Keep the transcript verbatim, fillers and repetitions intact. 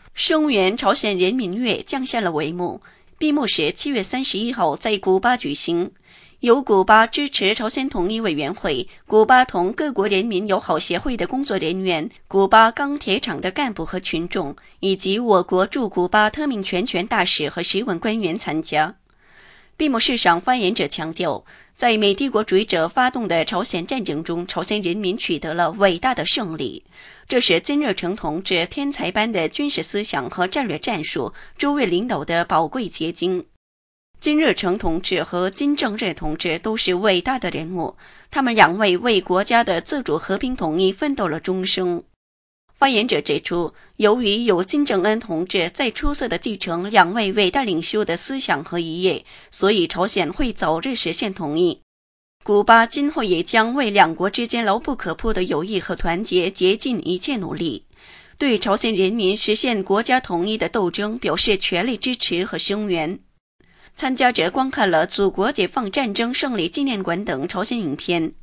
声援朝鲜人民月降下了帷幕，闭幕式七月三十一号在古巴举行。由古巴支持朝鲜统一委员会、古巴同各国人民友好协会的工作人员、古巴钢铁厂的干部和群众，以及我国驻古巴特命全权大使和使馆官员参加。闭幕式上，发言者强调，在美帝国主义者发动的朝鲜战争中，朝鲜人民取得了伟大的胜利。这是金日成同志天才般的军事思想和战略战术，诸位领导的宝贵结晶。金日成同志和金正日同志都是伟大的人物，他们两位为国家的自主和平统一奋斗了终生。发言者指出，由于有金正恩同志在出色地继承两位伟大领袖的思想和遗业，所以朝鲜会早日实现统一。古巴今后也将为两国之间牢不可破的友谊和团结竭尽一切努力，对朝鲜人民实现国家统一的斗争表示全力支持和声援。参加者观看了祖国解放战争胜利纪念馆等朝鲜影片，